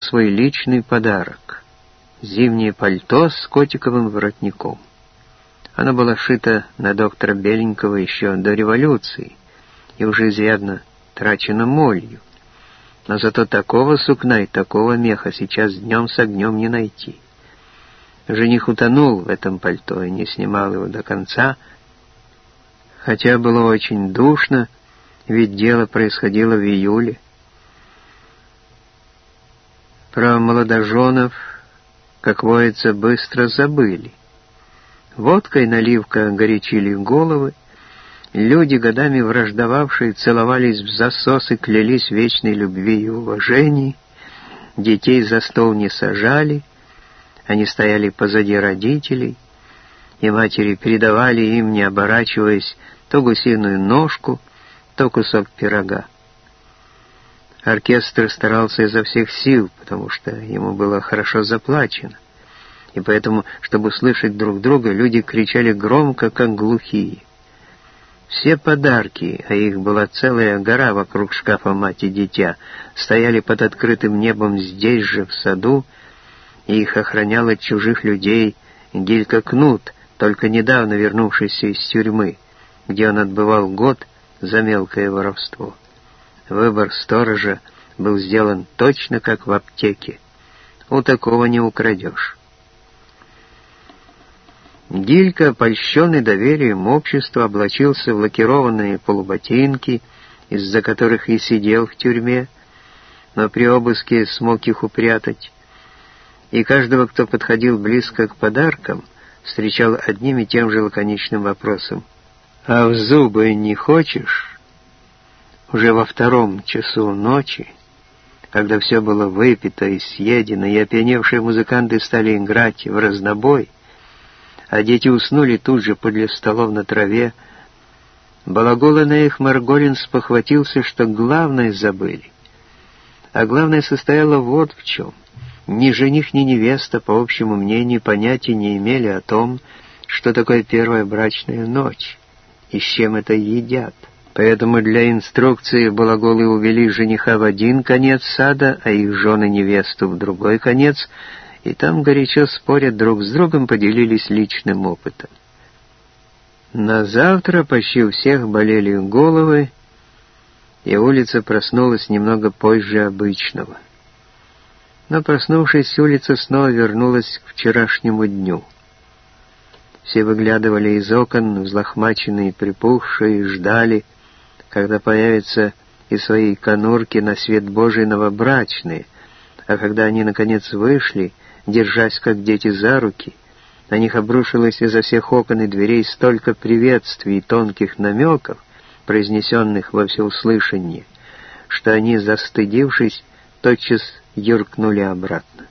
свой личный подарок — зимнее пальто с котиковым воротником. Оно было шито на доктора Беленького еще до революции и уже изрядно трачено молью. Но зато такого сукна и такого меха сейчас днем с огнем не найти. Жених утонул в этом пальто и не снимал его до конца, хотя было очень душно, ведь дело происходило в июле. Про молодоженов, как водится, быстро забыли. Водка и наливка горячили головы, люди, годами враждовавшие, целовались в засос и клялись в вечной любви и уважении, детей за стол не сажали, они стояли позади родителей, и матери передавали им, не оборачиваясь, то гусиную ножку, то кусок пирога. Оркестр старался изо всех сил, потому что ему было хорошо заплачено, и поэтому, чтобы слышать друг друга, люди кричали громко, как глухие. Все подарки, а их была целая гора вокруг шкафа «Мать и дитя», стояли под открытым небом здесь же, в саду, и их охранял от чужих людей Гилька Кнут, только недавно вернувшийся из тюрьмы, где он отбывал год за мелкое воровство. Выбор сторожа был сделан точно как в аптеке. У такого не украдешь. Гилька, польщенный доверием общества, облачился в лакированные полуботинки, из-за которых и сидел в тюрьме, но при обыске смог их упрятать, и каждого, кто подходил близко к подаркам, встречал одним и тем же лаконичным вопросом: «А в зубы не хочешь?» Уже во 2 часу ночи, когда все было выпито и съедено, и опьяневшие музыканты стали играть в разнобой, а дети уснули тут же подле столов на траве, балагула на их Марголин спохватился, что главное забыли. А главное состояло вот в чем. Ни жених, ни невеста, по общему мнению, понятия не имели о том, что такое первая брачная ночь и с чем это едят. Поэтому для инструкции балаголы увели жениха в один конец сада, а их жены невесту в другой конец, и там, горячо споря друг с другом, поделились личным опытом. На завтра почти у всех болели головы, и улица проснулась немного позже обычного. Но, проснувшись, улица снова вернулась к вчерашнему дню. Все выглядывали из окон, взлохмаченные и припухшие, и ждали, когда появятся из своей конурки на свет Божий новобрачные, а когда они, наконец, вышли, держась как дети за руки, на них обрушилось изо всех окон и дверей столько приветствий и тонких намеков, произнесенных во всеуслышание, что они, застыдившись, тотчас юркнули обратно.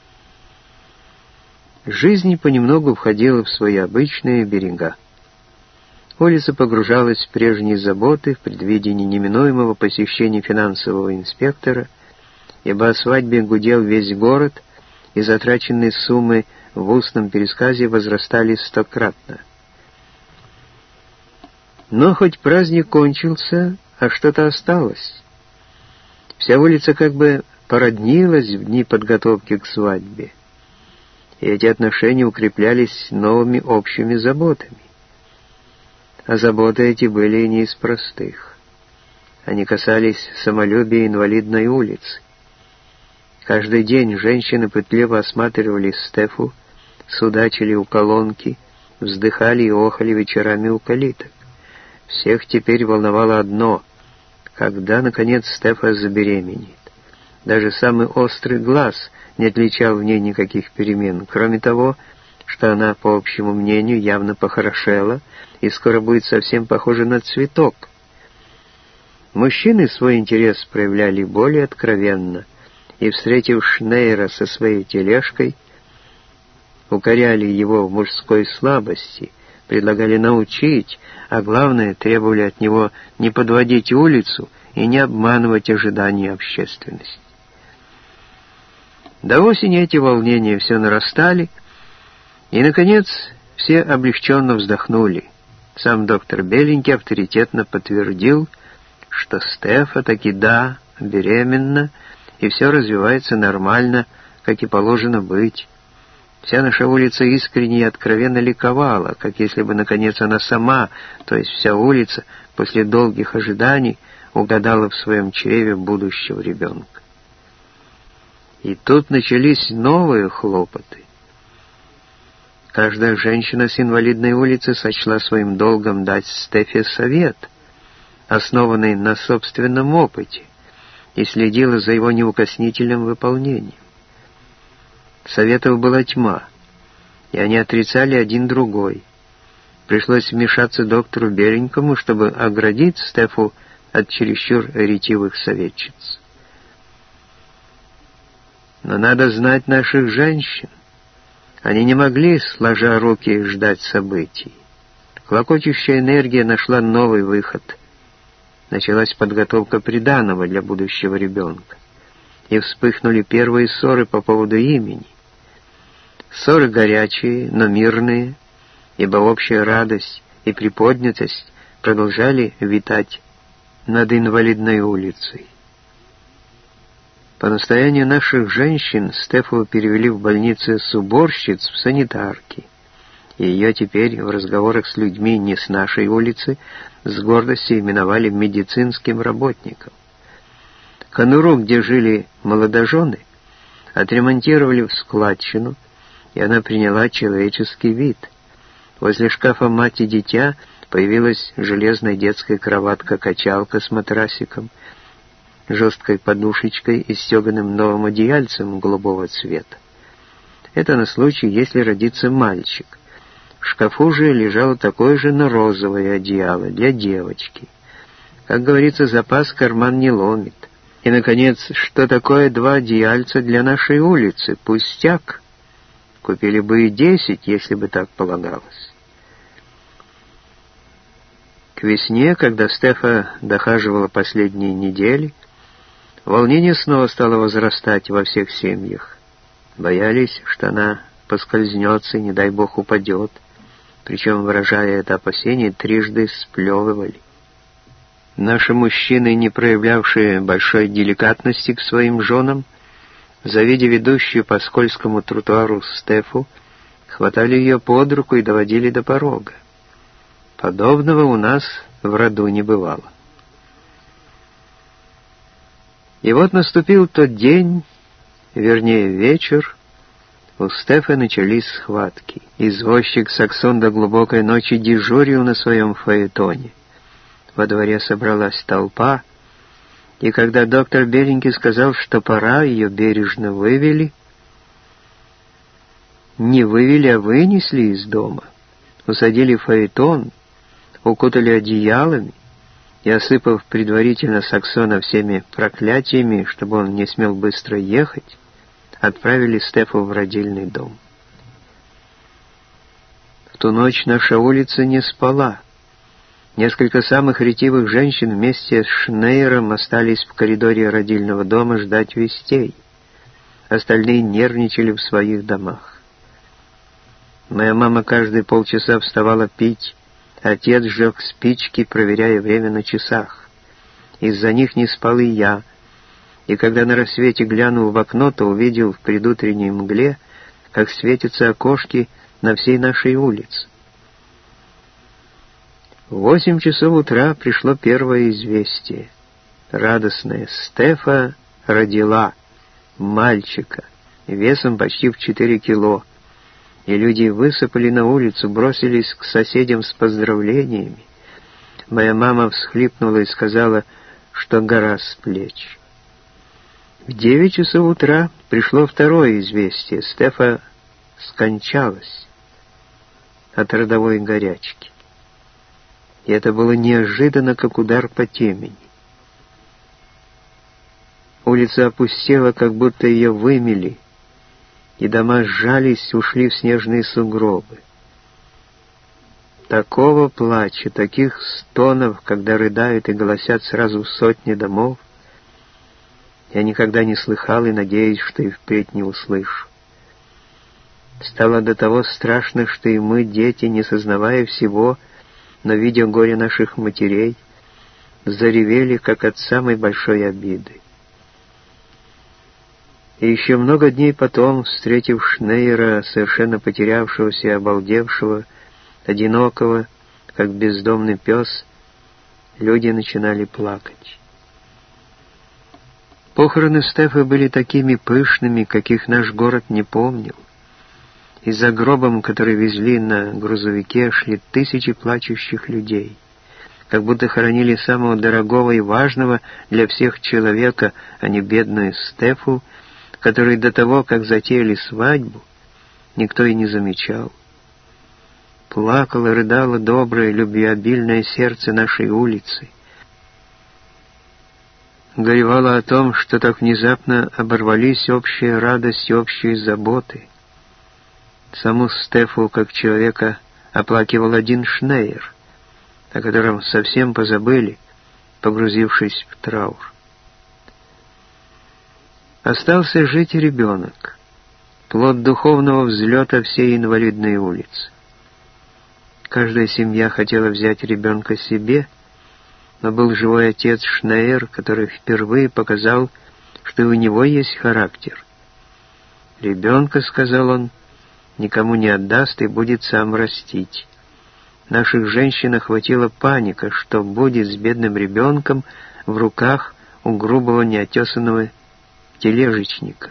Жизнь понемногу входила в свои обычные берега. Улица погружалась в прежние заботы в предвидении неминуемого посещения финансового инспектора, ибо о свадьбе гудел весь город, и затраченные суммы в устном пересказе возрастали 100-кратно. Но хоть праздник кончился, а что-то осталось. Вся улица как бы породнилась в дни подготовки к свадьбе, и эти отношения укреплялись новыми общими заботами. А заботы эти были не из простых. Они касались самолюбия инвалидной улицы. Каждый день женщины пытливо осматривали Стефу, судачили у колонки, вздыхали и охали вечерами у калиток. Всех теперь волновало одно — когда, наконец, Стефа забеременеет. Даже самый острый глаз не отличал в ней никаких перемен, кроме того, что она, по общему мнению, явно похорошела и скоро будет совсем похожа на цветок. Мужчины свой интерес проявляли более откровенно, и, встретив Шнейра со своей тележкой, укоряли его в мужской слабости, предлагали научить, а главное, требовали от него не подводить улицу и не обманывать ожидания общественности. До осени эти волнения все нарастали, и, наконец, все облегченно вздохнули. Сам доктор Беленький авторитетно подтвердил, что Стефа таки да, беременна, и все развивается нормально, как и положено быть. Вся наша улица искренне и откровенно ликовала, как если бы, наконец, она сама, то есть вся улица, после долгих ожиданий, угадала в своем чреве будущего ребенка. И тут начались новые хлопоты. Каждая женщина с инвалидной улицы сочла своим долгом дать Стефе совет, основанный на собственном опыте, и следила за его неукоснительным выполнением. Советов была тьма, и они отрицали один другой. Пришлось вмешаться доктору Беленькому, чтобы оградить Стефу от чересчур ретивых советчиц. Но надо знать наших женщин. Они не могли, сложа руки, ждать событий. Клокочущая энергия нашла новый выход. Началась подготовка приданого для будущего ребенка. И вспыхнули первые ссоры по поводу имени. Ссоры горячие, но мирные, ибо общая радость и приподнятость продолжали витать над инвалидной улицей. По настоянию наших женщин Стефу перевели в больницу с уборщиц в санитарки, и ее теперь в разговорах с людьми не с нашей улицы с гордостью именовали медицинским работником. Конуру, где жили молодожены, отремонтировали в складчину, и она приняла человеческий вид. Возле шкафа «Мать и дитя» появилась железная детская кроватка-качалка с матрасиком, жесткой подушечкой и стеганым новым одеяльцем голубого цвета. Это на случай, если родится мальчик. В шкафу же лежало такое же, но розовое одеяло для девочки. Как говорится, запас карман не ломит. И, наконец, что такое 2 одеяльца для нашей улицы? Пустяк. Купили бы и 10, если бы так полагалось. К весне, когда Стефа дохаживала последние недели, волнение снова стало возрастать во всех семьях. Боялись, что она поскользнется и, не дай бог, упадет. Причем, выражая это опасение, трижды сплевывали. Наши мужчины, не проявлявшие большой деликатности к своим женам, завидя ведущую по скользкому тротуару Стефу, хватали ее под руку и доводили до порога. Подобного у нас в роду не бывало. И вот наступил тот день, вернее вечер, у Стефы начались схватки. Извозчик Саксон до глубокой ночи дежурил на своем фаэтоне. Во дворе собралась толпа, и когда доктор Беленький сказал, что пора, ее бережно вывели. Не вывели, а вынесли из дома. Усадили в фаэтон, укутали одеялами и, осыпав предварительно Саксона всеми проклятиями, чтобы он не смел быстро ехать, отправили Стефу в родильный дом. В ту ночь наша улица не спала. Несколько самых ретивых женщин вместе с Шнейером остались в коридоре родильного дома ждать вестей. Остальные нервничали в своих домах. Моя мама каждые полчаса вставала пить. Отец сжег спички, проверяя время на часах. Из-за них не спал и я. И когда на рассвете глянул в окно, то увидел в предутренней мгле, как светятся окошки на всей нашей улице. В 8 часов утра пришло первое известие. Радостное. Стефа родила мальчика весом почти в 4 кило. И люди высыпали на улицу, бросились к соседям с поздравлениями. Моя мама всхлипнула и сказала, что гора с плеч. В 9 часов утра пришло второе известие. Стефа скончалась от родовой горячки. И это было неожиданно, как удар по темени. Улица опустела, как будто ее вымели, и дома сжались, ушли в снежные сугробы. Такого плача, таких стонов, когда рыдают и голосят сразу сотни домов, я никогда не слыхал и надеюсь, что и впредь не услышу. Стало до того страшно, что и мы, дети, не сознавая всего, но видя горе наших матерей, заревели, как от самой большой обиды. И еще много дней потом, встретив Шнейера, совершенно потерявшегося и обалдевшего, одинокого, как бездомный пес, люди начинали плакать. Похороны Стефы были такими пышными, каких наш город не помнил. И за гробом, который везли на грузовике, шли тысячи плачущих людей, как будто хоронили самого дорогого и важного для всех человека, а не бедную Стефу, которой до того, как затеяли свадьбу, никто и не замечал. Плакало, рыдало доброе, любвеобильное сердце нашей улицы. Горевало о том, что так внезапно оборвались общая радость и общие заботы. Саму Стефу, как человека, оплакивал один Шнейер, о котором совсем позабыли, погрузившись в траур. Остался жить и ребенок, плод духовного взлета всей инвалидной улицы. Каждая семья хотела взять ребенка себе, но был живой отец Шнейер, который впервые показал, что и у него есть характер. «Ребенка, — сказал он, — никому не отдаст и будет сам растить». Наших женщин охватила паника, что будет с бедным ребенком в руках у грубого неотесанного тележечника.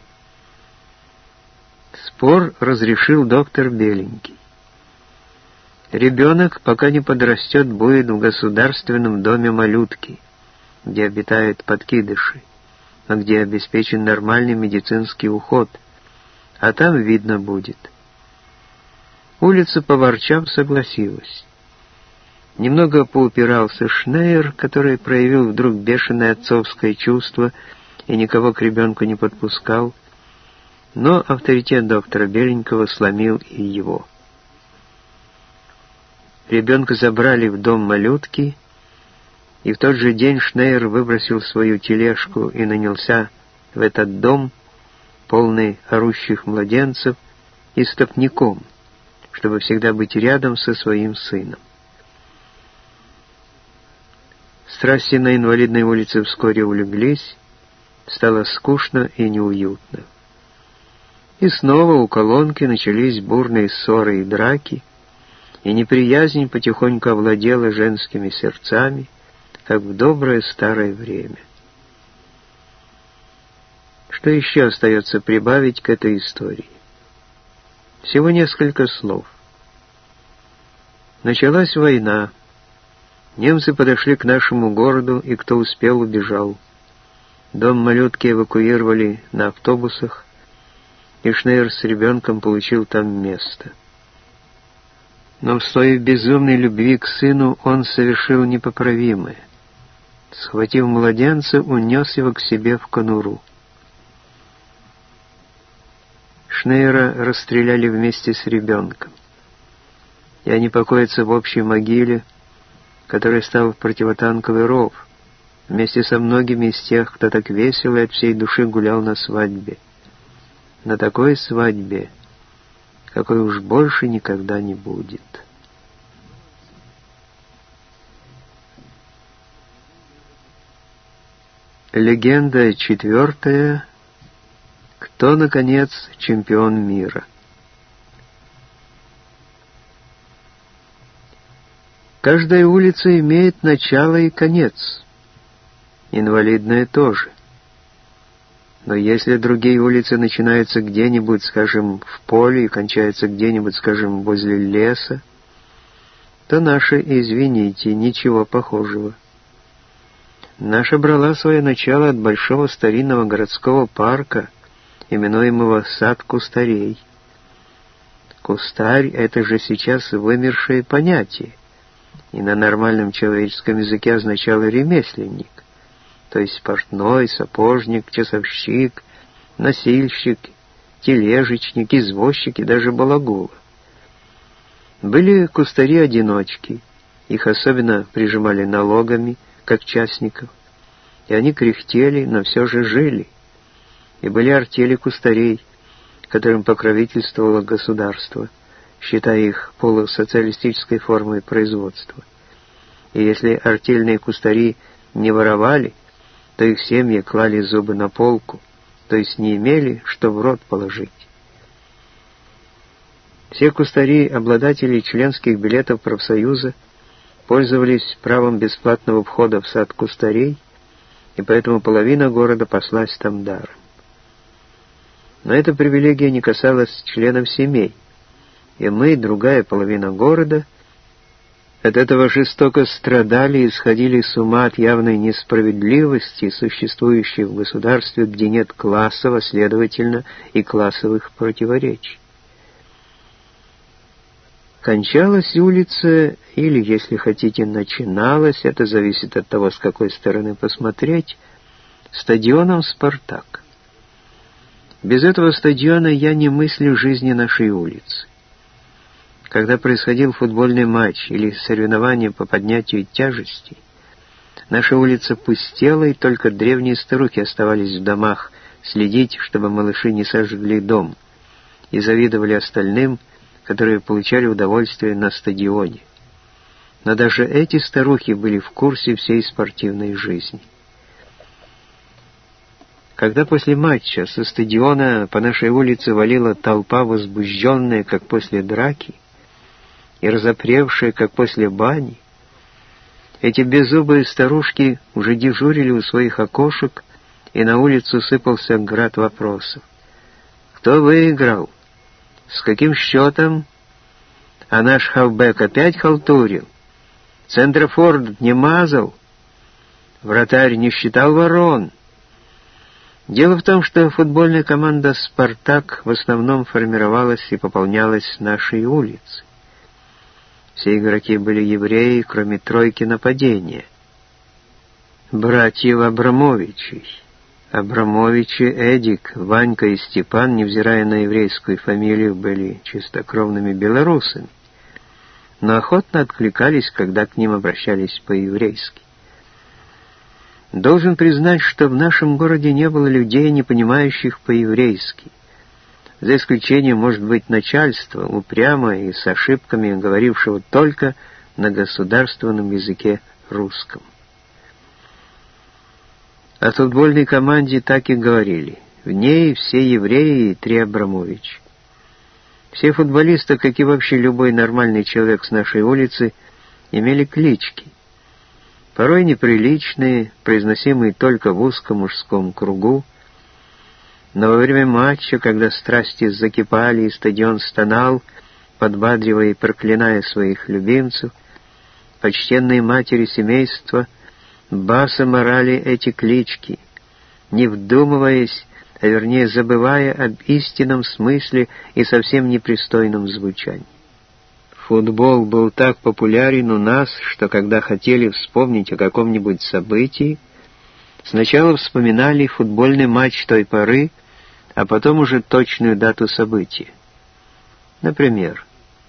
Спор разрешил доктор Беленький. Ребенок, пока не подрастет, будет в государственном доме малютки, где обитают подкидыши, но где обеспечен нормальный медицинский уход, а там видно будет. Улица, поворчав, согласилась. Немного поупирался Шнейер, который проявил вдруг бешеное отцовское чувство и никого к ребенку не подпускал, но авторитет доктора Беленького сломил и его. Ребенка забрали в дом малютки, и в тот же день Шнейер выбросил свою тележку и нанялся в этот дом, полный орущих младенцев, истопником, чтобы всегда быть рядом со своим сыном. Страсти на инвалидной улице вскоре улеглись, стало скучно и неуютно. И снова у колонки начались бурные ссоры и драки, и неприязнь потихоньку овладела женскими сердцами, как в доброе старое время. Что еще остается прибавить к этой истории? Всего несколько слов. Началась война. Немцы подошли к нашему городу, и кто успел, убежал. Дом малютки эвакуировали на автобусах, и Шнейер с ребенком получил там место. Но в своей безумной любви к сыну он совершил непоправимое. Схватив младенца, унес его к себе в конуру. Шнейера расстреляли вместе с ребенком, и они покоятся в общей могиле, который стал противотанковый ров, вместе со многими из тех, кто так весело и от всей души гулял на свадьбе. На такой свадьбе, какой уж больше никогда не будет. Легенда 4. Кто, наконец, чемпион мира? Каждая улица имеет начало и конец. Инвалидная тоже. Но если другие улицы начинаются где-нибудь, скажем, в поле и кончаются где-нибудь, скажем, возле леса, то наша, извините, ничего похожего. Наша брала свое начало от большого старинного городского парка, именуемого «Сад кустарей». Кустарь — это же сейчас вымершее понятие, и на нормальном человеческом языке означало ремесленник, то есть портной, сапожник, часовщик, носильщик, тележечник, извозчик и даже балагула. Были кустари-одиночки, их особенно прижимали налогами, как частников, и они кряхтели, но все же жили. И были артели кустарей, которым покровительствовало государство, считая их полусоциалистической формой производства. И если артельные кустари не воровали, то их семьи клали зубы на полку, то есть не имели, что в рот положить. Все кустари, обладатели членских билетов профсоюза, пользовались правом бесплатного входа в сад кустарей, и поэтому половина города паслась там даром. Но эта привилегия не касалась членов семей, и мы, другая половина города, от этого жестоко страдали и сходили с ума от явной несправедливости, существующей в государстве, где нет классов, а следовательно и классовых противоречий. Кончалась улица, или, если хотите, начиналась, это зависит от того, с какой стороны посмотреть, стадионом «Спартак». Без этого стадиона я не мыслю жизни нашей улицы. Когда происходил футбольный матч или соревнование по поднятию тяжестей, наша улица пустела, и только древние старухи оставались в домах следить, чтобы малыши не сожгли дом, и завидовали остальным, которые получали удовольствие на стадионе. Но даже эти старухи были в курсе всей спортивной жизни. Когда после матча со стадиона по нашей улице валила толпа, возбужденная, как после драки, и разопревшая, как после бани, эти беззубые старушки уже дежурили у своих окошек, и на улицу сыпался град вопросов. Кто выиграл? С каким счетом? А наш хавбэк опять халтурил? Центрофорд не мазал? Вратарь не считал ворон? Дело в том, что футбольная команда «Спартак» в основном формировалась и пополнялась с нашей улицы. Все игроки были евреи, кроме тройки нападения. Братьев Абрамовичей. Абрамовичи Эдик, Ванька и Степан, невзирая на еврейскую фамилию, были чистокровными белорусами, но охотно откликались, когда к ним обращались по-еврейски. Должен признать, что в нашем городе не было людей, не понимающих по-еврейски, за исключением, может быть, начальства, упрямо и с ошибками, говорившего только на государственном языке русском. О футбольной команде так и говорили. В ней все евреи и 3 Абрамовича. Все футболисты, как и вообще любой нормальный человек с нашей улицы, имели клички. Порой неприличные, произносимые только в узком мужском кругу, но во время матча, когда страсти закипали и стадион стонал, подбадривая и проклиная своих любимцев, почтенные матери семейства басом орали эти клички, не вдумываясь, а вернее забывая об истинном смысле и совсем непристойном звучании. Футбол был так популярен у нас, что когда хотели вспомнить о каком-нибудь событии, сначала вспоминали футбольный матч той поры, а потом уже точную дату события. Например,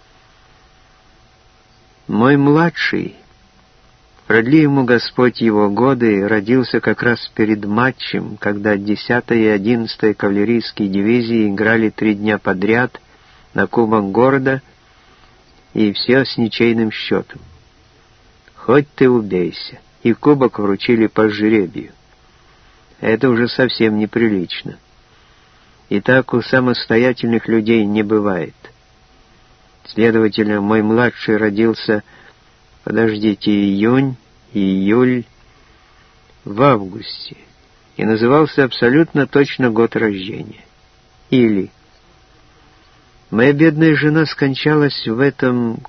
мой младший, продли ему Господь его годы, родился как раз перед матчем, когда 10-я и 11-я кавалерийские дивизии играли 3 дня подряд на кубок города, и все с ничейным счетом. Хоть ты убейся, и кубок вручили по жребию. Это уже совсем неприлично. И так у самостоятельных людей не бывает. Следовательно, мой младший родился, июнь, июль, в августе, и назывался абсолютно точно год рождения. Или моя бедная жена скончалась в этом,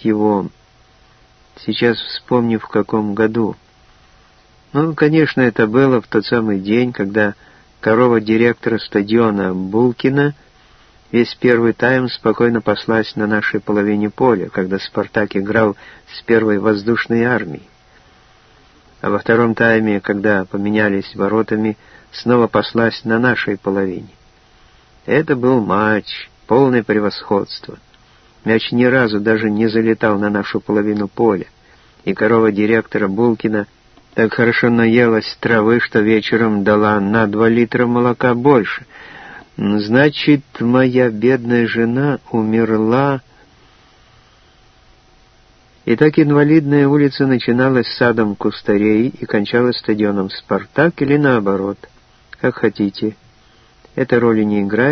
сейчас вспомню, в каком году. Ну, конечно, это было в тот самый день, когда корова директора стадиона Булкина весь первый тайм спокойно паслась на нашей половине поля, когда «Спартак» играл с 1-й воздушной армией. А во втором тайме, когда поменялись воротами, снова паслась на нашей половине. Это был матч, полное превосходство. Мяч ни разу даже не залетал на нашу половину поля, и корова директора Булкина так хорошо наелась травы, что вечером дала на 2 литра молока больше. Значит, моя бедная жена умерла. И так инвалидная улица начиналась садом кустарей и кончалась стадионом «Спартак» или наоборот, как хотите. эта роли не играет.